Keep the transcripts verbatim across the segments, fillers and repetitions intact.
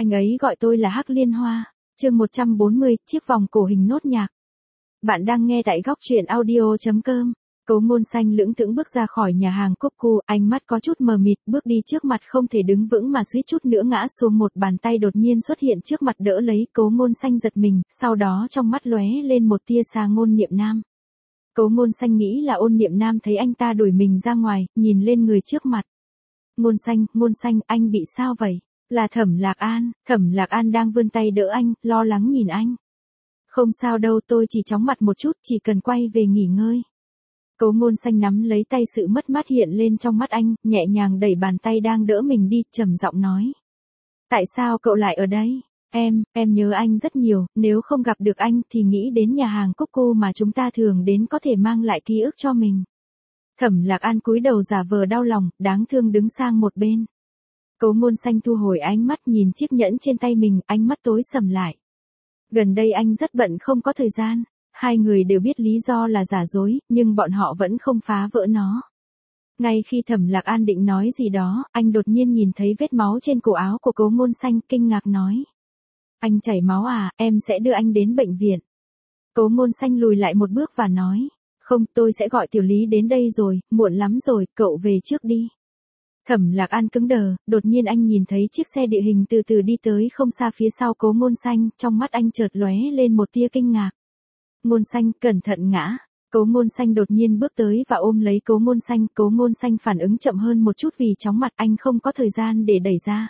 Anh ấy gọi tôi là Hắc Liên Hoa. Chương một trăm bốn mươi, chiếc vòng cổ hình nốt nhạc. Bạn đang nghe tại góc truyện audio chấm com. Cố Ngôn Xanh lững thững bước ra khỏi nhà hàng Cupcu, ánh mắt có chút mờ mịt, bước đi trước mặt không thể đứng vững mà suýt chút nữa ngã xuống. Một bàn tay đột nhiên xuất hiện trước mặt đỡ lấy. Cố Ngôn Xanh giật mình, sau đó trong mắt lóe lên một tia sáng Ôn Niệm Nam. Cố Ngôn Xanh nghĩ là Ôn Niệm Nam thấy anh ta đuổi mình ra ngoài, nhìn lên người trước mặt. Ngôn Xanh, Ngôn Xanh, anh bị sao vậy? Là Thẩm Lạc An. Thẩm Lạc An đang vươn tay đỡ anh, lo lắng nhìn anh. Không sao đâu, tôi chỉ chóng mặt một chút, chỉ cần quay về nghỉ ngơi. Cố Ngôn Xanh nắm lấy tay, sự mất mát hiện lên trong mắt anh, nhẹ nhàng đẩy bàn tay đang đỡ mình đi, trầm giọng nói. Tại sao cậu lại ở đây? Em, em nhớ anh rất nhiều, nếu không gặp được anh thì nghĩ đến nhà hàng Cupcu mà chúng ta thường đến có thể mang lại ký ức cho mình. Thẩm Lạc An cúi đầu giả vờ đau lòng, đáng thương đứng sang một bên. Cố Ngôn Xanh thu hồi ánh mắt nhìn chiếc nhẫn trên tay mình, ánh mắt tối sầm lại. Gần đây anh rất bận không có thời gian. Hai người đều biết lý do là giả dối, nhưng bọn họ vẫn không phá vỡ nó. Ngay khi Thẩm Lạc An định nói gì đó, anh đột nhiên nhìn thấy vết máu trên cổ áo của Cố Ngôn Xanh, kinh ngạc nói. Anh chảy máu à, em sẽ đưa anh đến bệnh viện. Cố Ngôn Xanh lùi lại một bước và nói. Không, tôi sẽ gọi Tiểu Lý đến đây rồi, muộn lắm rồi, cậu về trước đi. Thẩm Lạc An cứng đờ, đột nhiên anh nhìn thấy chiếc xe địa hình từ từ đi tới không xa phía sau Cố Ngôn Xanh, trong mắt anh chợt lóe lên một tia kinh ngạc. Ngôn Xanh, cẩn thận ngã. Cố Ngôn Xanh đột nhiên bước tới và ôm lấy Cố Ngôn Xanh. Cố Ngôn Xanh phản ứng chậm hơn một chút vì chóng mặt, anh không có thời gian để đẩy ra.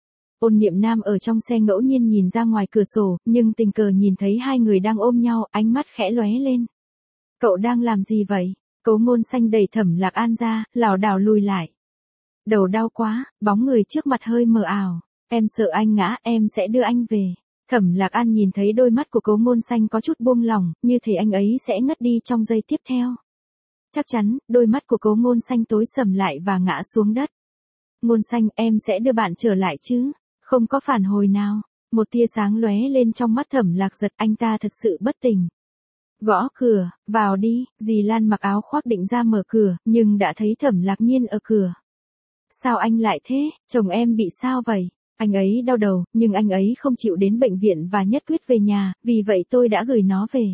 Ôn Niệm Nam ở trong xe ngẫu nhiên nhìn ra ngoài cửa sổ, nhưng tình cờ nhìn thấy hai người đang ôm nhau, ánh mắt khẽ lóe lên. Cậu đang làm gì vậy? Cố Ngôn Xanh đẩy Thẩm Lạc An ra, lảo đảo lùi lại. Đầu đau quá, bóng người trước mặt hơi mờ ảo. Em sợ anh ngã, em sẽ đưa anh về. Thẩm Lạc An nhìn thấy đôi mắt của Cố Ngôn Xanh có chút buông lỏng, như thể anh ấy sẽ ngất đi trong giây tiếp theo. Chắc chắn, đôi mắt của Cố Ngôn Xanh tối sầm lại và ngã xuống đất. Ngôn Xanh, em sẽ đưa bạn trở lại chứ? Không có phản hồi nào. Một tia sáng lóe lên trong mắt Thẩm Lạc Giật, anh ta thật sự bất tỉnh. Gõ cửa, vào đi. Dì Lan mặc áo khoác định ra mở cửa, nhưng đã thấy Thẩm Lạc Nhiên ở cửa. Sao anh lại thế? Chồng em bị sao vậy? Anh ấy đau đầu, nhưng anh ấy không chịu đến bệnh viện và nhất quyết về nhà, vì vậy tôi đã gửi nó về.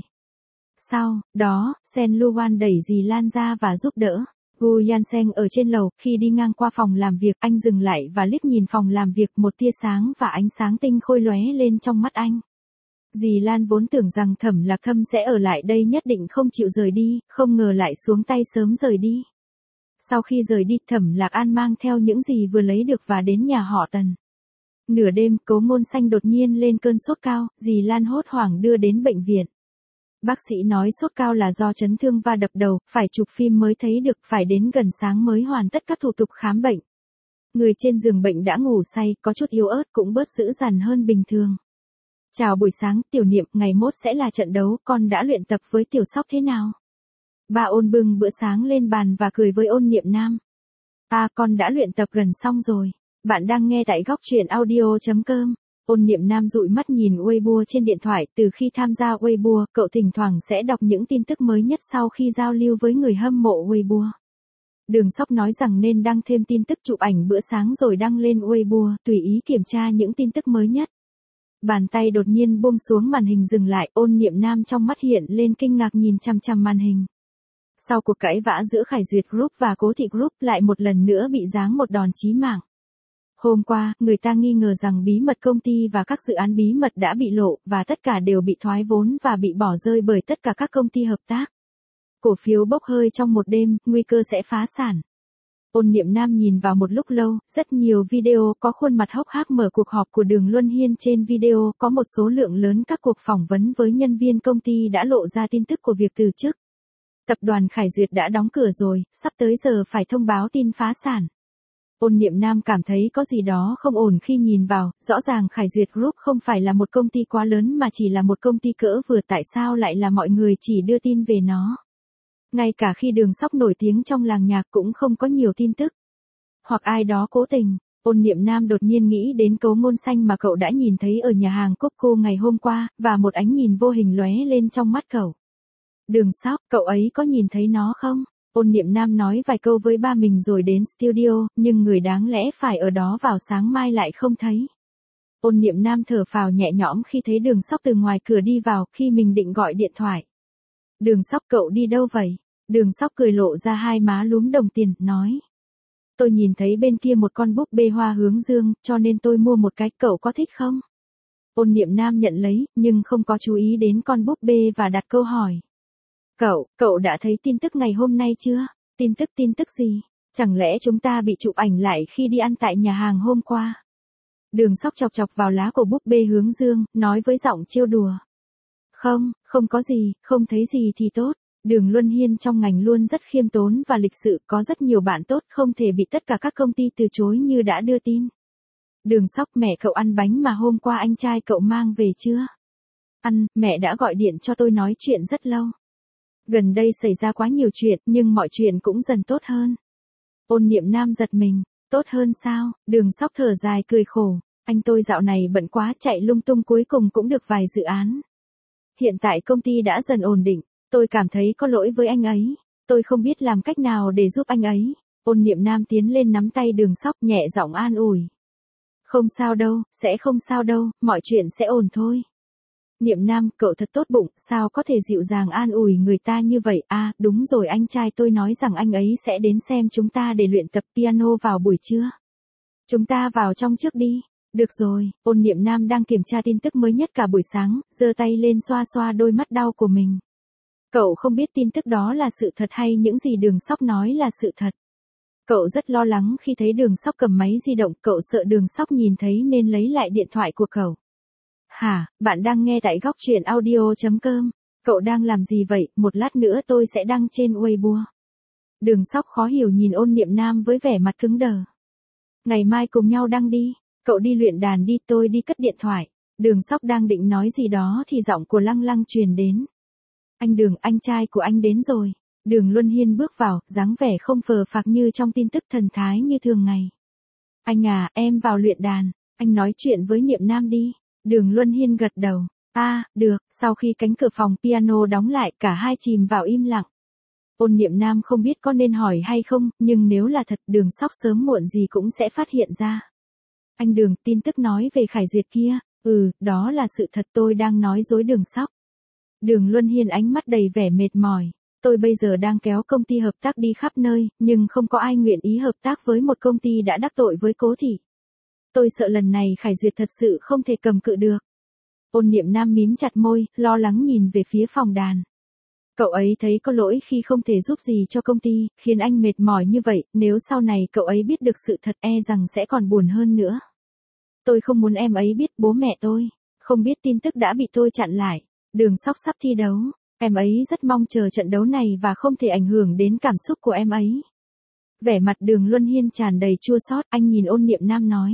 Sau đó, Sen Luan đẩy dì Lan ra và giúp đỡ. Gu Yanseng ở trên lầu, khi đi ngang qua phòng làm việc, anh dừng lại và liếc nhìn phòng làm việc, một tia sáng và ánh sáng tinh khôi lóe lên trong mắt anh. Dì Lan vốn tưởng rằng Thẩm Lạc Thâm sẽ ở lại đây nhất định không chịu rời đi, không ngờ lại xuống tay sớm rời đi. Sau khi rời đi, Thẩm Lạc An mang theo những gì vừa lấy được và đến nhà họ Tần. Nửa đêm, Cố Ngôn Xanh đột nhiên lên cơn sốt cao, dì Lan hốt hoảng đưa đến bệnh viện. Bác sĩ nói sốt cao là do chấn thương va đập đầu, phải chụp phim mới thấy được, phải đến gần sáng mới hoàn tất các thủ tục khám bệnh. Người trên giường bệnh đã ngủ say, có chút yếu ớt cũng bớt dữ dằn hơn bình thường. Chào buổi sáng, Tiểu Niệm, ngày mốt sẽ là trận đấu, con đã luyện tập với Tiểu Sóc thế nào? Ba Ôn bưng bữa sáng lên bàn và cười với Ôn Niệm Nam. À, con đã luyện tập gần xong rồi. Bạn đang nghe tại góc truyện audio chấm com. Ôn Niệm Nam dụi mắt nhìn Weibo trên điện thoại, từ khi tham gia Weibo, cậu thỉnh thoảng sẽ đọc những tin tức mới nhất sau khi giao lưu với người hâm mộ Weibo. Đường Sóc nói rằng nên đăng thêm tin tức chụp ảnh bữa sáng rồi đăng lên Weibo, tùy ý kiểm tra những tin tức mới nhất. Bàn tay đột nhiên buông xuống màn hình dừng lại, Ôn Niệm Nam trong mắt hiện lên kinh ngạc nhìn chằm chằm màn hình. Sau cuộc cãi vã giữa Khải Duyệt Group và Cố Thị Group lại một lần nữa bị giáng một đòn chí mạng. Hôm qua, người ta nghi ngờ rằng bí mật công ty và các dự án bí mật đã bị lộ, và tất cả đều bị thoái vốn và bị bỏ rơi bởi tất cả các công ty hợp tác. Cổ phiếu bốc hơi trong một đêm, nguy cơ sẽ phá sản. Ôn Niệm Nam nhìn vào một lúc lâu, rất nhiều video có khuôn mặt hốc hác mở cuộc họp của Đường Luân Hiên. Trên video có một số lượng lớn các cuộc phỏng vấn với nhân viên công ty đã lộ ra tin tức của việc từ chức. Tập đoàn Khải Duyệt đã đóng cửa rồi, sắp tới giờ phải thông báo tin phá sản. Ôn Niệm Nam cảm thấy có gì đó không ổn khi nhìn vào, rõ ràng Khải Duyệt Group không phải là một công ty quá lớn mà chỉ là một công ty cỡ vừa, tại sao lại là mọi người chỉ đưa tin về nó. Ngay cả khi Đường Sóc nổi tiếng trong làng nhạc cũng không có nhiều tin tức. Hoặc ai đó cố tình. Ôn Niệm Nam đột nhiên nghĩ đến Cố Ngôn Xanh mà cậu đã nhìn thấy ở nhà hàng Cupcu ngày hôm qua, và một ánh nhìn vô hình lóe lên trong mắt cậu. Đường Sóc, cậu ấy có nhìn thấy nó không? Ôn Niệm Nam nói vài câu với ba mình rồi đến studio, nhưng người đáng lẽ phải ở đó vào sáng mai lại không thấy. Ôn Niệm Nam thở phào nhẹ nhõm khi thấy Đường Sóc từ ngoài cửa đi vào, khi mình định gọi điện thoại. Đường Sóc, cậu đi đâu vậy? Đường Sóc cười lộ ra hai má lúm đồng tiền, nói. Tôi nhìn thấy bên kia một con búp bê hoa hướng dương, cho nên tôi mua một cái, cậu có thích không? Ôn Niệm Nam nhận lấy, nhưng không có chú ý đến con búp bê và đặt câu hỏi. Cậu, cậu đã thấy tin tức ngày hôm nay chưa? Tin tức tin tức gì? Chẳng lẽ chúng ta bị chụp ảnh lại khi đi ăn tại nhà hàng hôm qua? Đường Sóc chọc chọc vào lá của búp bê hướng dương, nói với giọng trêu đùa. Không, không có gì, không thấy gì thì tốt. Đường Luân Hiên trong ngành luôn rất khiêm tốn và lịch sự, có rất nhiều bạn tốt, không thể bị tất cả các công ty từ chối như đã đưa tin. Đường Sóc, mẹ cậu ăn bánh mà hôm qua anh trai cậu mang về chưa? Ăn, mẹ đã gọi điện cho tôi nói chuyện rất lâu. Gần đây xảy ra quá nhiều chuyện, nhưng mọi chuyện cũng dần tốt hơn. Ôn Niệm Nam giật mình, tốt hơn sao? Đường Sóc thở dài cười khổ, anh tôi dạo này bận quá, chạy lung tung, cuối cùng cũng được vài dự án. Hiện tại công ty đã dần ổn định, tôi cảm thấy có lỗi với anh ấy, tôi không biết làm cách nào để giúp anh ấy. Ôn Niệm Nam tiến lên nắm tay Đường Sóc, nhẹ giọng an ủi. Không sao đâu, sẽ không sao đâu, mọi chuyện sẽ ổn thôi. Niệm Nam, cậu thật tốt bụng, sao có thể dịu dàng an ủi người ta như vậy? À, đúng rồi, anh trai tôi nói rằng anh ấy sẽ đến xem chúng ta để luyện tập piano vào buổi trưa. Chúng ta vào trong trước đi. Được rồi. Ôn Niệm Nam đang kiểm tra tin tức mới nhất cả buổi sáng, giơ tay lên xoa xoa đôi mắt đau của mình. Cậu không biết tin tức đó là sự thật hay những gì Đường Sóc nói là sự thật. Cậu rất lo lắng khi thấy Đường Sóc cầm máy di động, cậu sợ Đường Sóc nhìn thấy nên lấy lại điện thoại của cậu. Hả, bạn đang nghe tại góc truyện audio chấm com. Cậu đang làm gì vậy, một lát nữa tôi sẽ đăng trên Weibo. Đường Sóc khó hiểu nhìn Ôn Niệm Nam với vẻ mặt cứng đờ. Ngày mai cùng nhau đăng đi, cậu đi luyện đàn đi, tôi đi cất điện thoại. Đường Sóc đang định nói gì đó thì giọng của Lăng Lăng truyền đến. Anh Đường, anh trai của anh đến rồi. Đường Luân Hiên bước vào, dáng vẻ không phờ phạc như trong tin tức, thần thái như thường ngày. Anh à, em vào luyện đàn, anh nói chuyện với Niệm Nam đi. Đường Luân Hiên gật đầu. A, à, được. Sau khi cánh cửa phòng piano đóng lại, cả hai chìm vào im lặng. Ôn Niệm Nam không biết có nên hỏi hay không, nhưng nếu là thật, Đường Sóc sớm muộn gì cũng sẽ phát hiện ra. Anh Đường, tin tức nói về Khải Duyệt kia. Ừ, đó là sự thật, tôi đang nói dối Đường Sóc. Đường Luân Hiên ánh mắt đầy vẻ mệt mỏi. Tôi bây giờ đang kéo công ty hợp tác đi khắp nơi, nhưng không có ai nguyện ý hợp tác với một công ty đã đắc tội với Cố Thị. Tôi sợ lần này Khải Duyệt thật sự không thể cầm cự được. Ôn Niệm Nam mím chặt môi, lo lắng nhìn về phía phòng đàn. Cậu ấy thấy có lỗi khi không thể giúp gì cho công ty, khiến anh mệt mỏi như vậy, nếu sau này cậu ấy biết được sự thật e rằng sẽ còn buồn hơn nữa. Tôi không muốn em ấy biết, bố mẹ tôi không biết tin tức đã bị tôi chặn lại. Đường Sóc sắp thi đấu, em ấy rất mong chờ trận đấu này và không thể ảnh hưởng đến cảm xúc của em ấy. Vẻ mặt Đường Luân Hiên tràn đầy chua xót, anh nhìn Ôn Niệm Nam nói.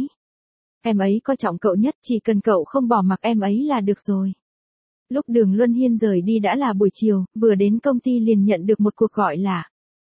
Em ấy coi trọng cậu nhất, chỉ cần cậu không bỏ mặc em ấy là được rồi. Lúc Đường Luân Hiên rời đi đã là buổi chiều, vừa đến công ty liền nhận được một cuộc gọi lạ.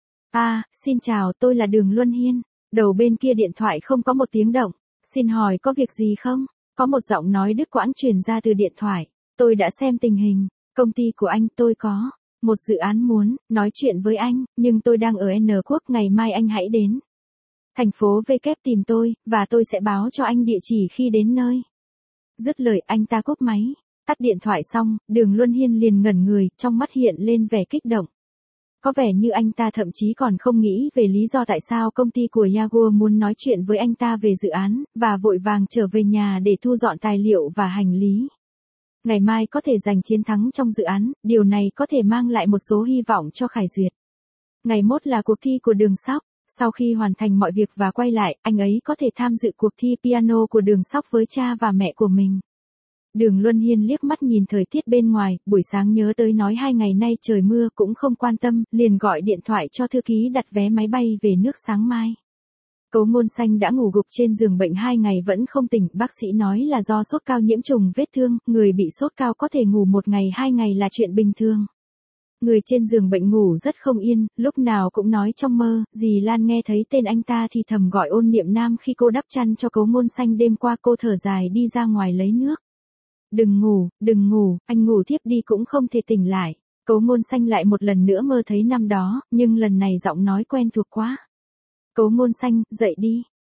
À, xin chào, tôi là Đường Luân Hiên. Đầu bên kia điện thoại không có một tiếng động. Xin hỏi có việc gì không? Có một giọng nói đứt quãng truyền ra từ điện thoại. Tôi đã xem tình hình. Công ty của anh, tôi có một dự án muốn nói chuyện với anh, nhưng tôi đang ở N quốc, ngày mai anh hãy đến thành phố V kép tìm tôi, và tôi sẽ báo cho anh địa chỉ khi đến nơi. Dứt lời anh ta cúp máy. Tắt điện thoại xong, Đường Luân Hiên liền ngẩn người, trong mắt hiện lên vẻ kích động. Có vẻ như anh ta thậm chí còn không nghĩ về lý do tại sao công ty của Jaguar muốn nói chuyện với anh ta về dự án, và vội vàng trở về nhà để thu dọn tài liệu và hành lý. Ngày mai có thể giành chiến thắng trong dự án, điều này có thể mang lại một số hy vọng cho Khải Duyệt. Ngày mốt là cuộc thi của Đường Sóc. Sau khi hoàn thành mọi việc và quay lại, anh ấy có thể tham dự cuộc thi piano của Đường Sóc với cha và mẹ của mình. Đường Luân Hiên liếc mắt nhìn thời tiết bên ngoài, buổi sáng nhớ tới nói hai ngày nay trời mưa cũng không quan tâm, liền gọi điện thoại cho thư ký đặt vé máy bay về nước sáng mai. Cố Ngôn Xanh đã ngủ gục trên giường bệnh hai ngày vẫn không tỉnh, bác sĩ nói là do sốt cao nhiễm trùng vết thương, người bị sốt cao có thể ngủ một ngày hai ngày là chuyện bình thường. Người trên giường bệnh ngủ rất không yên, lúc nào cũng nói trong mơ, dì Lan nghe thấy tên anh ta thì thầm gọi Ôn Niệm Nam khi cô đắp chăn cho Cố Ngôn Xanh đêm qua, cô thở dài đi ra ngoài lấy nước. Đừng ngủ, đừng ngủ, anh ngủ thiếp đi cũng không thể tỉnh lại. Cố Ngôn Xanh lại một lần nữa mơ thấy năm đó, nhưng lần này giọng nói quen thuộc quá. Cố Ngôn Xanh, dậy đi.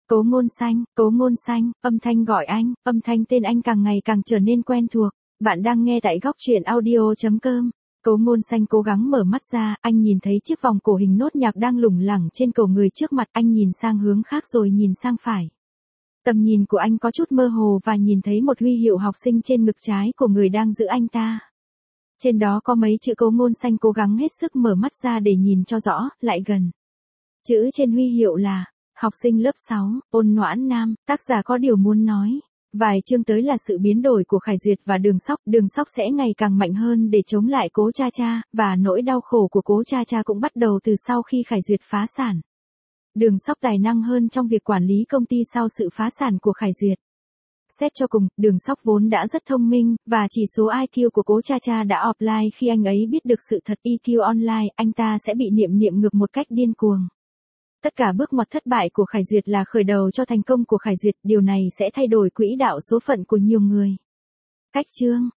Cố Ngôn Xanh, Cố Ngôn Xanh, âm thanh gọi anh, âm thanh tên anh càng ngày càng trở nên quen thuộc. Bạn đang nghe tại góc truyện audio.com. Cố Ngôn Xanh cố gắng mở mắt ra, anh nhìn thấy chiếc vòng cổ hình nốt nhạc đang lủng lẳng trên cổ người trước mặt, anh nhìn sang hướng khác rồi nhìn sang phải. Tầm nhìn của anh có chút mơ hồ và nhìn thấy một huy hiệu học sinh trên ngực trái của người đang giữ anh ta. Trên đó có mấy chữ. Cố Ngôn Xanh cố gắng hết sức mở mắt ra để nhìn cho rõ, lại gần. Chữ trên huy hiệu là học sinh lớp sáu, Ôn Noãn Nam, tác giả có điều muốn nói. Vài chương tới là sự biến đổi của Khải Duyệt và Đường Sóc, Đường Sóc sẽ ngày càng mạnh hơn để chống lại Cố Cha Cha, và nỗi đau khổ của Cố Cha Cha cũng bắt đầu từ sau khi Khải Duyệt phá sản. Đường Sóc tài năng hơn trong việc quản lý công ty sau sự phá sản của Khải Duyệt. Xét cho cùng, Đường Sóc vốn đã rất thông minh, và chỉ số i kiu của Cố Cha Cha đã offline khi anh ấy biết được sự thật. i kiu online, anh ta sẽ bị niệm niệm ngược một cách điên cuồng. Tất cả bước ngoặt thất bại của Khải Duyệt là khởi đầu cho thành công của Khải Duyệt, điều này sẽ thay đổi quỹ đạo số phận của nhiều người. Cách chương,